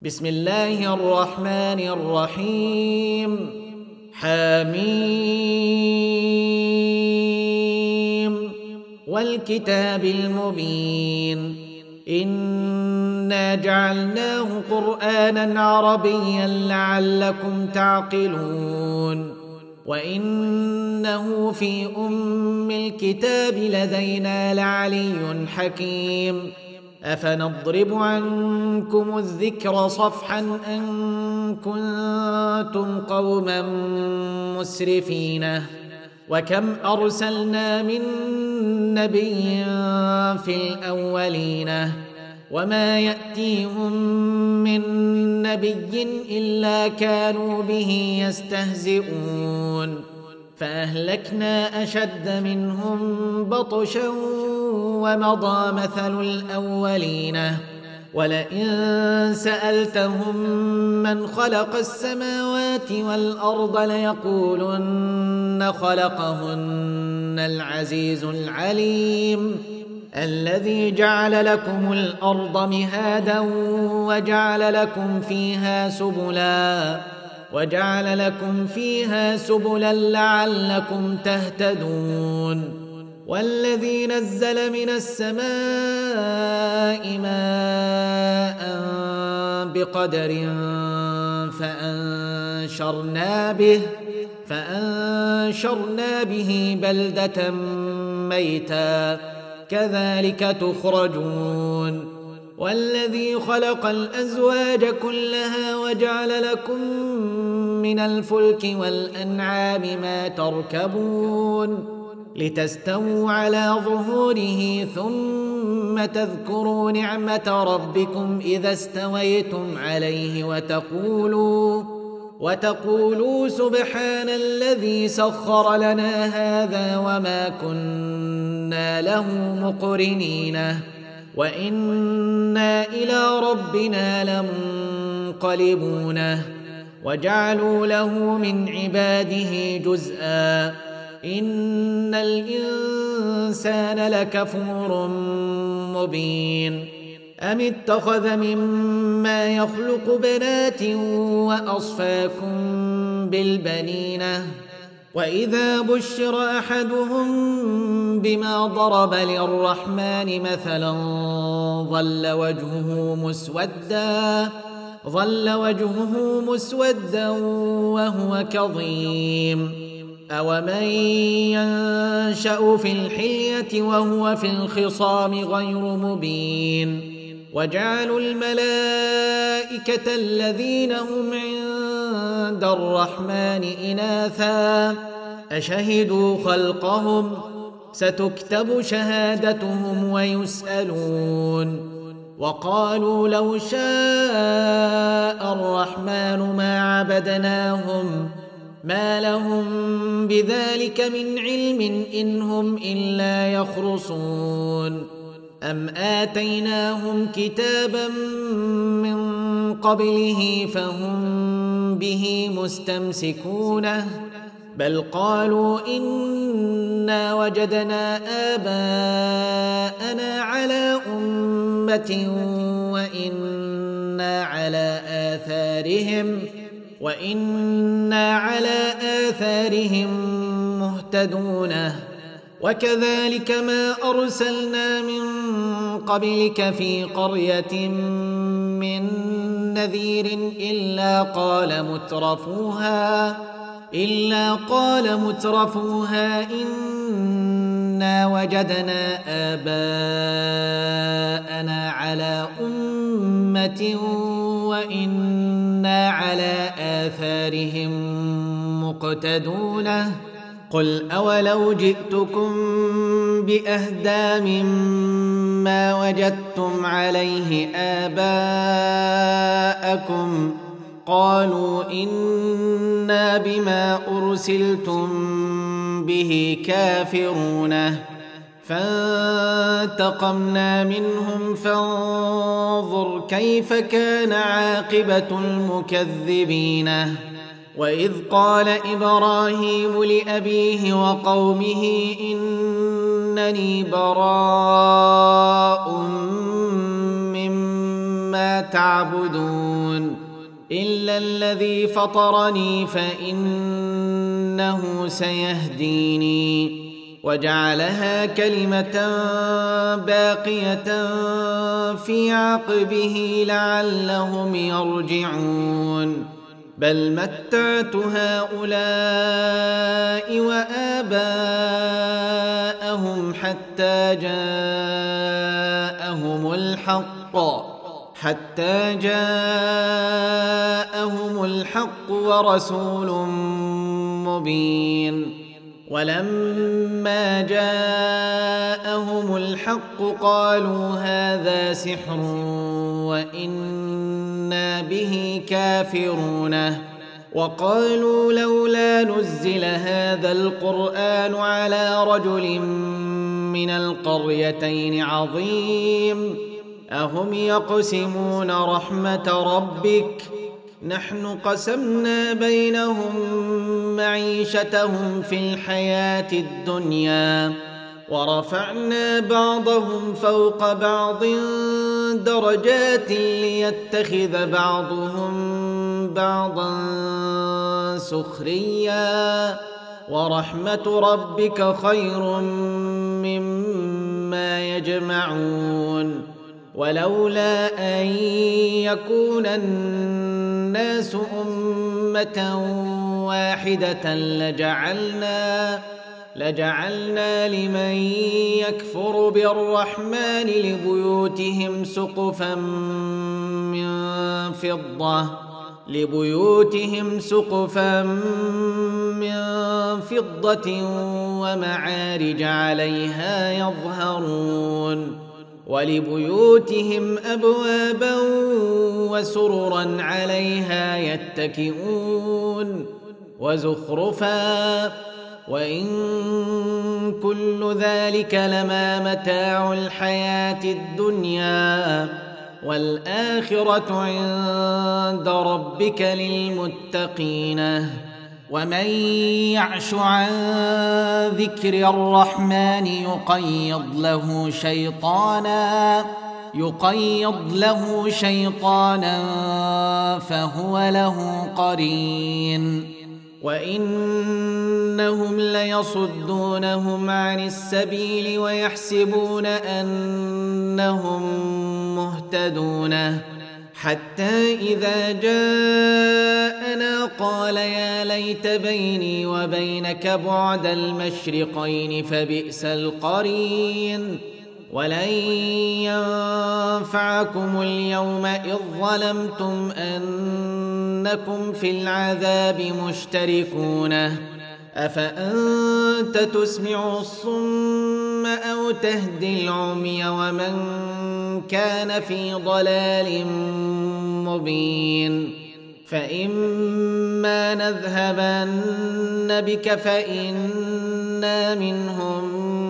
بسم الله الرحمن الرحيم حميم والكتاب المبين إنا جعلناه قرآنا عربيا لعلكم تعقلون وإنه في أم الكتاب لدينا لعلي حكيم أفنضرب عنكم الذكر صفحا أن كنتم قوما مسرفين وكم أرسلنا من نبي في الأولين وما يأتيهم من نبي إلا كانوا به يستهزئون فأهلكنا أشد منهم بطشا ومضى مثل الأولين ولئن سألتهم من خلق السماوات والأرض ليقولن خلقهن العزيز العليم الذي جعل لكم الأرض مهادا وجعل لكم فيها سبلا لعلكم تهتدون والذي نزل من السماء ماء بقدر فأنشرنا به بلدة ميتا كذلك تخرجون والذي خلق الأزواج كلها وجعل لكم من الفلك والأنعام ما تركبون لتستووا على ظهوره ثم تذكروا نعمة ربكم إذا استويتم عليه وتقولوا سبحان الذي سخر لنا هذا وما كنا له مقرنين وإنا إلى ربنا لمنقلبون وجعلوا له من عباده جزءا إن الإنسان لكفور مبين أم اتخذ مما يخلق بنات وأصفاكم بالبنين وإذا بشر أحدهم بما ضرب للرحمن مثلا ظل وجهه مسودا وهو كظيم أومن ينشأ في الحلية وهو في الخصام غير مبين وجعلوا الملائكة الذين هم عند الرحمن إناثا أشهدوا خلقهم ستكتب شهادتهم ويسألون وقالوا لو شاء الرحمن ما عبدناهم ما لهم بذلك من علم إن هم إلا يخرصون أم آتيناهم كتابا من قبله فهم به مستمسكون بل قالوا إنا وجدنا آباءنا على أمة وإنا على آثارهم مهتدون وكذلك ما أرسلنا من قبلك في قرية من نذير إلا قال مترفوها إنا وجدنا آباءنا على أمة وإنا على آثارهم مقتدون قل أولو جئتكم بأهدى مما وجدتم عليه آباءكم قالوا إنا بما أرسلتم به كافرون فانتقمنا منهم فانظر كيف كان عاقبة المكذبين وإذ قال إبراهيم لأبيه وقومه إنني براء ما تعبدون إلا الذي فطرني فإنه سيهديني وجعلها كلمة باقية في عقبه لعلهم يرجعون بل متعت هؤلاء وآباءهم حتى جاءهم الحق ورسول مبين ولما جاءهم الحق قالوا هذا سحر وإنا به كافرون وقالوا لولا نزل هذا القرآن على رجل من القريتين عظيم أهم يقسمون رحمة ربك نحن قسمنا بينهم معيشتهم في الحياة الدنيا ورفعنا بعضهم فوق بعض درجات ليتخذ بعضهم بعضا سخريا ورحمة ربك خير مما يجمعون ولولا أن يكون الناس أمة واحدة لجعلنا لمن يكفر بالرحمن لبيوتهم سقفا من فضة ومعارج عليها يظهرون ولبيوتهم أبوابا وسررا عليها يتكئون وزخرفا وإن كل ذلك لما متاع الحياة الدنيا والآخرة عند ربك للمتقين ومن يعش عن ذكر الرحمن يقيض له شيطانا فهو له قرين وإنهم ليصدونهم عن السبيل ويحسبون أنهم مهتدون حتى إذا جاءنا قال يا ليت بيني وبينك بعد المشرقين فبئس القرين ولن ينفعكم اليوم إذ ظلمتم أنكم في العذاب مشتركون أفأنت تسمع الصم أو تهدي العمي ومن كان في ضلال مبين فإما نذهبن بك فإنا منهم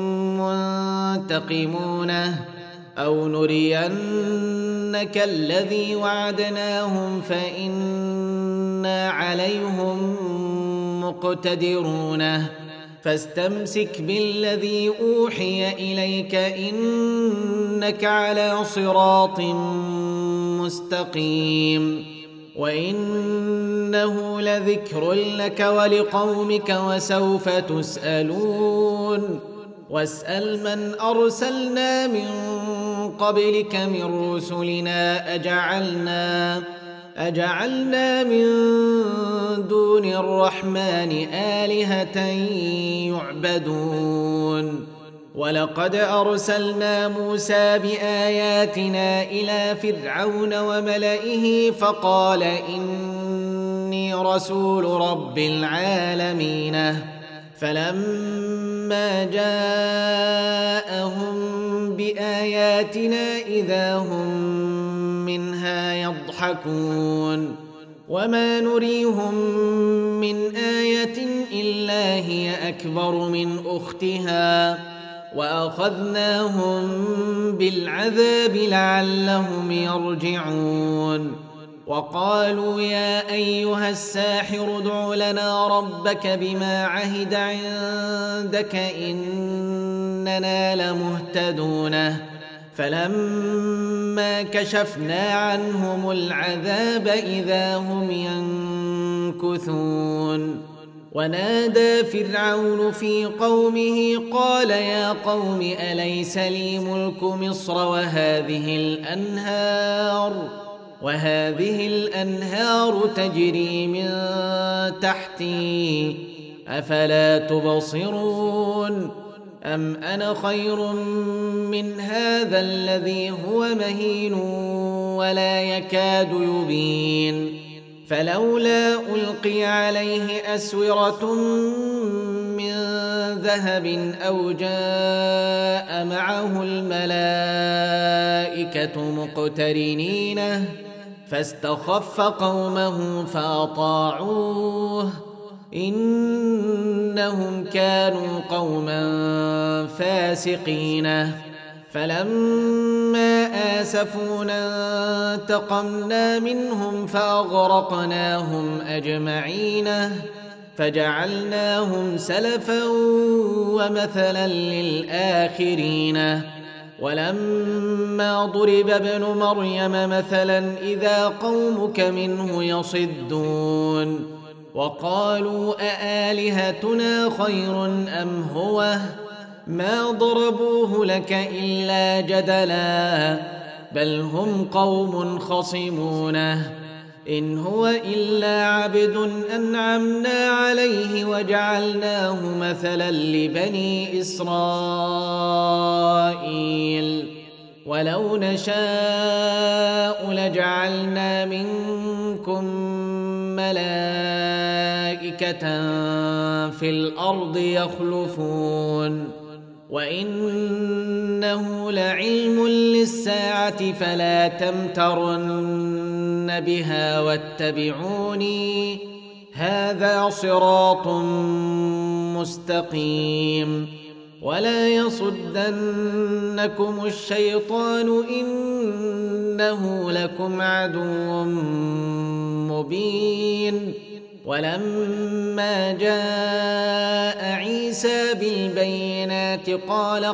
منتقمون أو نرينك الذي وعدناهم فإنا عليهم مقتدرون فاستمسك بالذي أوحي إليك إنك على صراط مستقيم وإنه لذكر لك ولقومك وسوف تسألون واسأل من أرسلنا من قبلك من رسلنا أجعلنا من دون الرحمن آلهة يعبدون ولقد أرسلنا موسى بآياتنا إلى فرعون وملئه فقال إني رسول رب العالمين فلما جاءهم بآياتنا إذا هم منها يضحكون وما نريهم من آية إلا هي أكبر من أختها وأخذناهم بالعذاب لعلهم يرجعون وقالوا يا أيها الساحر ادع لنا ربك بما عهد عندك إننا لمهتدون فلما كشفنا عنهم العذاب إذا هم ينكثون ونادى فرعون في قومه قال يا قوم أليس لي ملك مصر وهذه الأنهار تجري من تحتي أفلا تبصرون أم أنا خير من هذا الذي هو مهين ولا يكاد يبين فلولا ألقي عليه أسورة من ذهب أو جاء معه الملائكة مقترنين فاستخف قومه فأطاعوه إنهم كانوا قوما فاسقين فلما آسفونا انتقمنا منهم فأغرقناهم أجمعين فجعلناهم سلفا ومثلا للآخرين ولما ضرب ابن مريم مثلا إذا قومك منه يصدون وقالوا أآلهتنا خير أم هو ما ضربوه لك إلا جدلا بل هم قوم خصمونه إن هو إلا عبد أنعمنا عليه وجعلناه مثلا لبني إسرائيل ولو نشاء لجعلنا منكم ملائكة في الأرض يخلفون وإنه لعلم للساعة فلا تمترن بها واتبعوني هذا صراط مستقيم ولا يصدنكم الشيطان إنه لكم عدو مبين ولما جاء عيسى بالبينات قال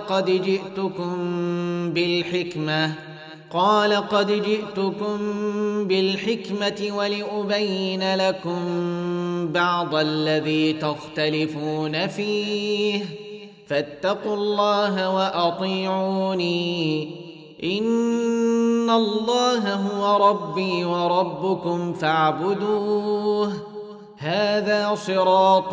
قد جئتكم بالحكمة ولأبين لكم بعض الذي تختلفون فيه فاتقوا الله وأطيعوني إن الله هو ربي وربكم فاعبدوه هذا صراط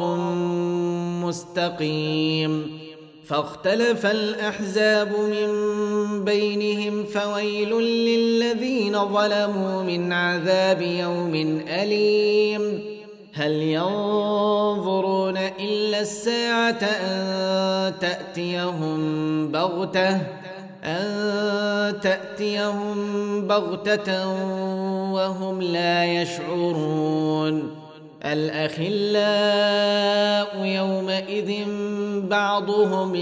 مستقيم فاختلف الأحزاب من بينهم فويل للذين ظلموا من عذاب يوم أليم هل ينظرون إلا الساعة أن تأتيهم بغتة وهم لا يشعرون الأخلاء يومئذ بعضهم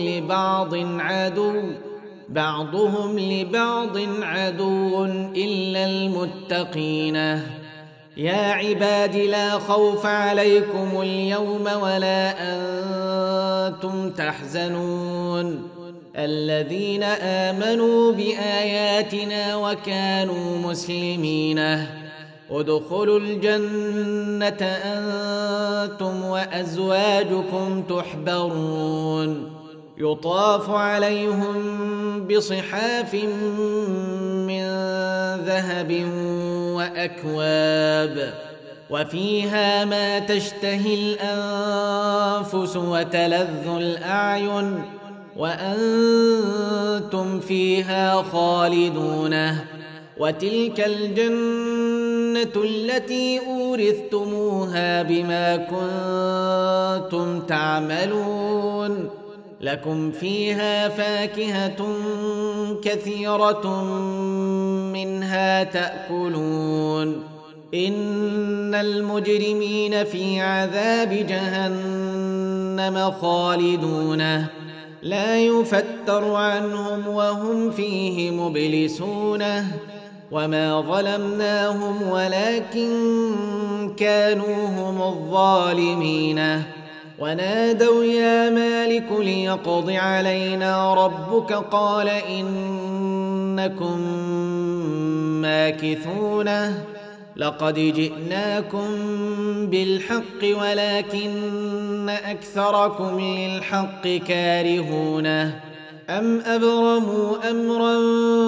لبعض عدو إلا المتقين يا عباد لا خوف عليكم اليوم ولا أنتم تحزنون الذين آمنوا بآياتنا وكانوا مسلمين ادخلوا الجنة أنتم وأزواجكم تحبرون يطاف عليهم بصحاف من ذهب وأكواب وفيها ما تشتهي الأنفس وتلذ الأعين وأنتم فيها خالدون وتلك الجنة التي أورثتموها بما كنتم تعملون لكم فيها فاكهة كثيرة منها تأكلون إن المجرمين في عذاب جهنم خالدون لا يفتر عنهم وهم فيه مبلسون وما ظلمناهم ولكن كانوا هم الظالمين ونادوا يا مالك ليقض علينا ربك قال إن إنكم ماكثون لقد جئناكم بالحق ولكن أكثركم للحق كارهونه أم أبرموا أمرا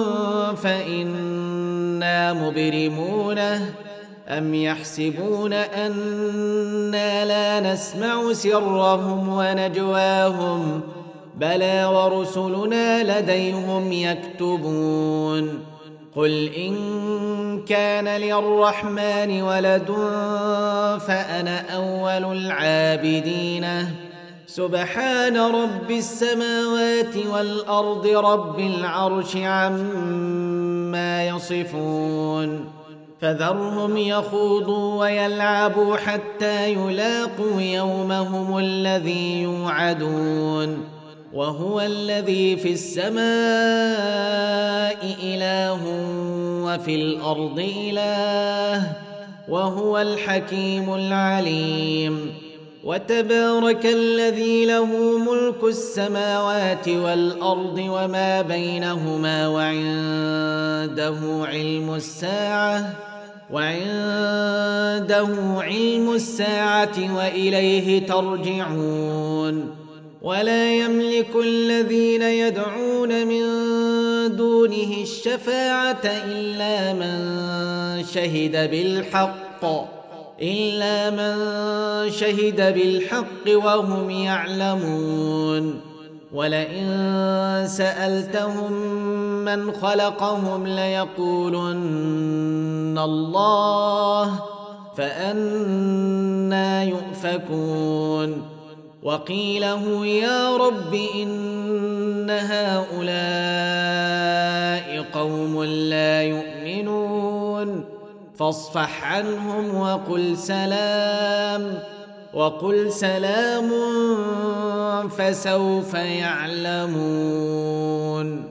فإنا مبرمونه أم يحسبون أنا لا نسمع سرهم ونجواهم بلى ورسلنا لديهم يكتبون قل إن كان للرحمن ولد فأنا أول العابدين سبحان رب السماوات والأرض رب العرش عما يصفون فذرهم يخوضوا ويلعبوا حتى يلاقوا يومهم الذي يوعدون وهو الذي في السماء إله وفي الأرض إله وهو الحكيم العليم وتبارك الذي له ملك السماوات والأرض وما بينهما وعنده علم الساعة وإليه ترجعون ولا يملك الذين يدعون من دونه الشفاعة إلا من شهد بالحق وهم يعلمون ولئن سألتهم من خلقهم ليقولن الله فأنى يؤفكون وقيله يا رب إن هؤلاء قوم لا يؤمنون فاصفح عنهم وقل سلام فسوف يعلمون